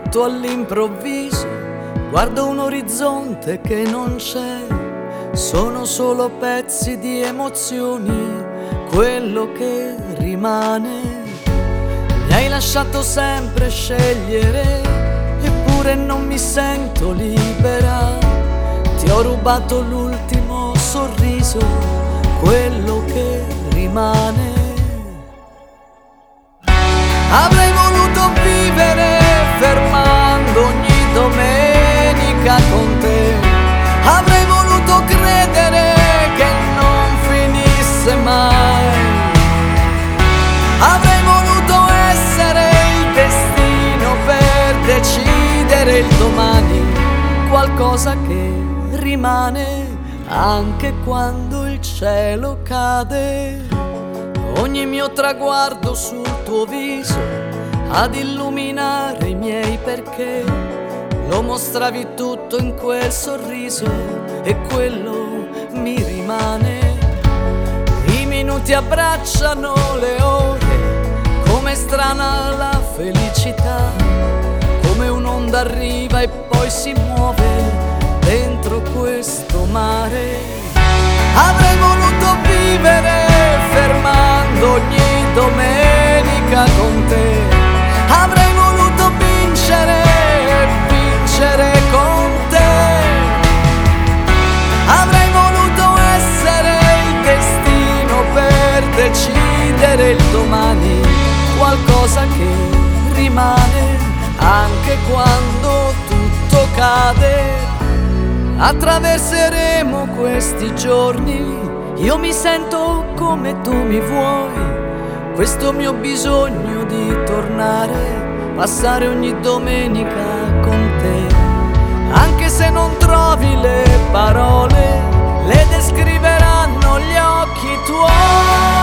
tutto all'improvviso, guardo un orizzonte che non c'è, sono solo pezzi di emozioni, quello che rimane. Mi hai lasciato sempre scegliere, eppure non mi sento libera. Ti ho rubato l'ultimo sorriso, quello che rimane. Avrei voluto vivere fermando ogni domenica con te. Avrei voluto credere che non finisse mai. Avrei voluto essere il destino per decidere il domani, qualcosa che rimane anche quando il cielo cade. Ogni mio traguardo sul tuo viso ad illuminare i miei perché, lo mostravi tutto in quel sorriso e quello mi rimane. I minuti abbracciano le ore, come strana la felicità, come un'onda arriva e poi si muove dentro questo mare. Avrei voluto vivere fermando ogni domenica con te. Avrei voluto vincere e vincere con te. Avrei voluto essere il destino per decidere il domani, qualcosa che rimane anche quando tutto cade. Attraverseremo questi giorni, io mi sento come tu mi vuoi, questo mio bisogno di tornare, passare ogni domenica con te. Anche se non trovi le parole, le descriveranno gli occhi tuoi.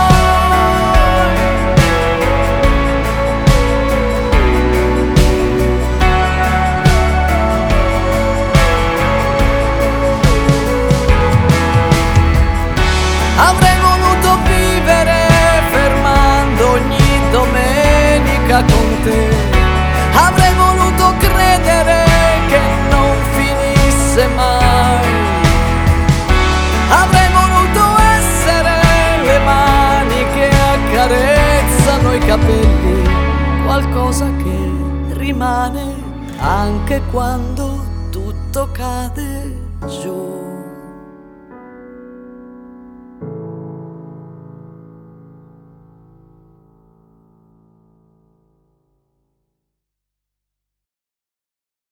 Avrei voluto vivere fermando ogni domenica con te. Avrei voluto credere che non finisse mai. Avrei voluto essere le mani che accarezzano i capelli, qualcosa che rimane anche quando tutto cade giù.